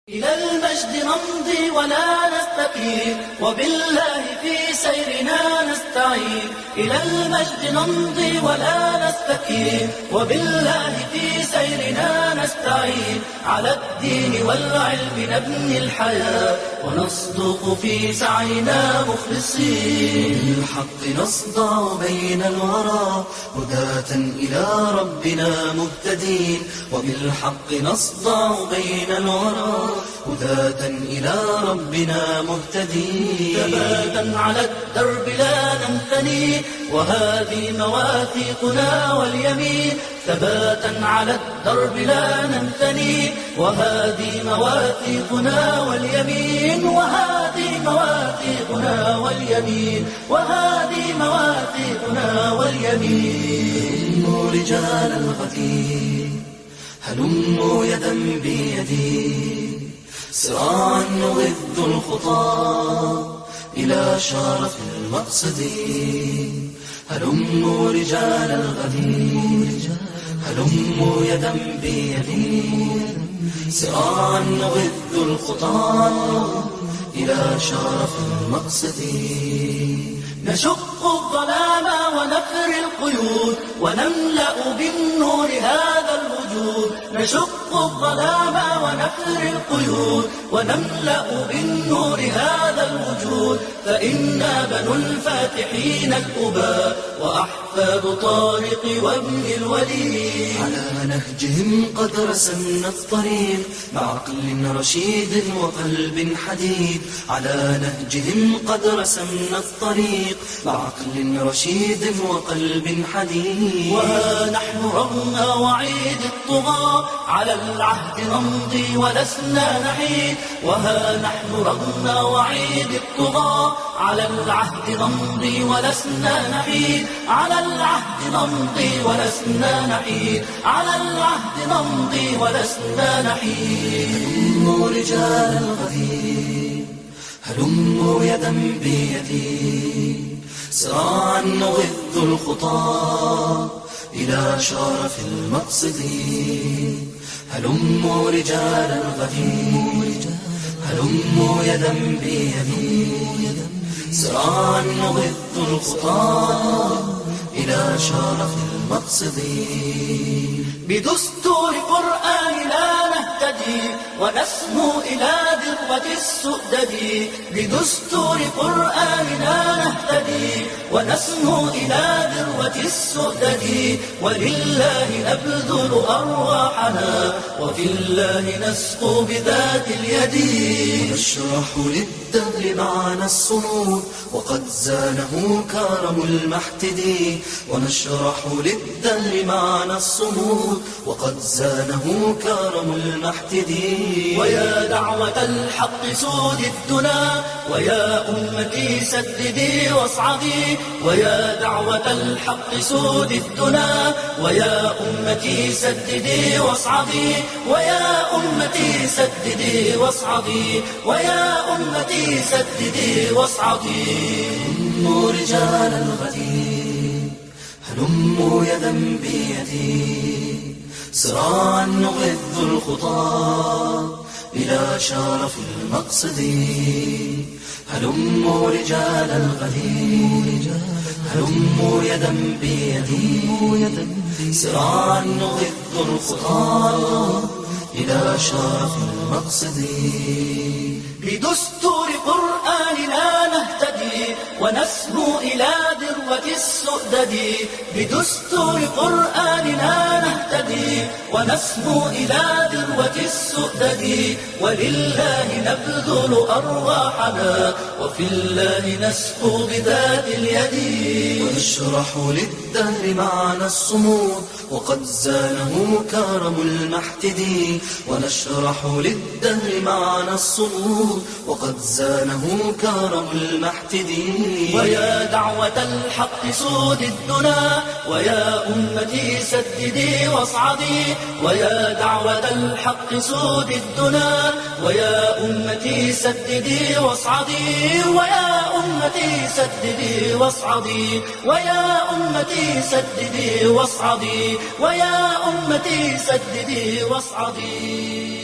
إلى المجد نمضي ولا نستكين، وبالله في سيرنا نستعين. إلى المجد نمضي ولا نستكين، وبالله في سيرنا نستعين. على الدين والعلم نبني الحياة، ونصدق في سعينا مخلصين. بالحق نصدع بين الورى، هداة إلى ربنا مهتدين. وبالحق نصدع بين الورى، هداة إلى ربنا مهتدين. ثباتا على الدرب لا ننثني، وهذه مواثيقنا واليمين. ثباتا على الدرب لا ننثني، وهذه مواثيقنا واليمين. وهذه مواثيقنا واليمين، وهذه مواثيقنا واليمين. هلموا رجال الغد، هلموا يدا بيدي، سراعا نغذ الخطى إلى شرف المقصد. هلموا رجال الغد، هلموا يدا بيدي، سراعا نغذ الخطى إلى شرف المقصد. نشق الظلام ونفر القيود، ونملأ بالنور هذا الوجود. نشق الظلام ونفر القيود، ونملأ بالنور هذا الوجود. فإنا بنو الفاتحين الأباء، وأحفاد طارق وابن الوليد. على نهجهم قد رسمنا الطريق، مع عقل رشيد وقلب حديد. على نهجهم قد رسمنا الطريق، مع عقل رشيد وقلب حديد. وها نحن رغم وعيد الطغاة، على العهد نمضي ولسنا نحيد. وها نحن رغم وعيد الطغاة، على العهد نمضي ولسنا نحيد. على العهد نمضي ولسنا نحيد. على العهد نمضي ولسنا نحيد. هلموا رجال الغد، هلموا يدا بيدي، سراعا نغذ الخطى إلى شرف المقصد. هلموا رجال الغد، هلموا يدا بيدي، سراعا نغذ الخطى إلى شرف المقصد. بدستور قرآننا نهتدي، ونسمو إلى ذروة السؤدد. بدستور قرآننا نهتدي، ونسمو إلى ذروة السؤدد. ولله نبذل أرواحنا، وفي الله نسقو بذات اليد. ونشرح للدهر معنى الصمود، وقد زانه كرم المحتدي. ونشرح للدهر معنى الصمود، وقد زانه كرم المحتدي. ويا دعوة الحق سود الدنا، ويا أمتي سددي واصعدي. ويا دعوة الحق سود الدنا، ويا أمتي سددي واصعدي. ويا أمتي سددي واصعدي. ويا أمتي سددي واصعدي. هلموا رجال الغد، هلموا يدا بيدي، سراعا نغذ الخطى إلى شرف المقصد. هلموا رجال الغد، هلموا يدا بيدي، سراعا نغذ الخطى إلى شرف المقصد. بدستور قرآننا نهتدي، ونسمو إلى ذروة السؤدد. بدستور قرآننا نهتدي، ونسمو إلى ذروة السؤدد. ولله نبذل أرواحنا، وفي الله نسقو بذات اليد. ونشرح للدهر معنى الصمود، وقد زانه كرم المحتدي. ونشرح للدهر معنى الصمود، وقد زانه كرم المحتدي. ويا دعوة الحق سود الدنا، ويا أمتي سددي واصعدي. ويا دعوة الحق سود الدنا، ويا أمتي سددي واصعدي. ويا أمتي سددي واصعدي. ويا أمتي سددي واصعدي. ويا أمتي سددي واصعدي.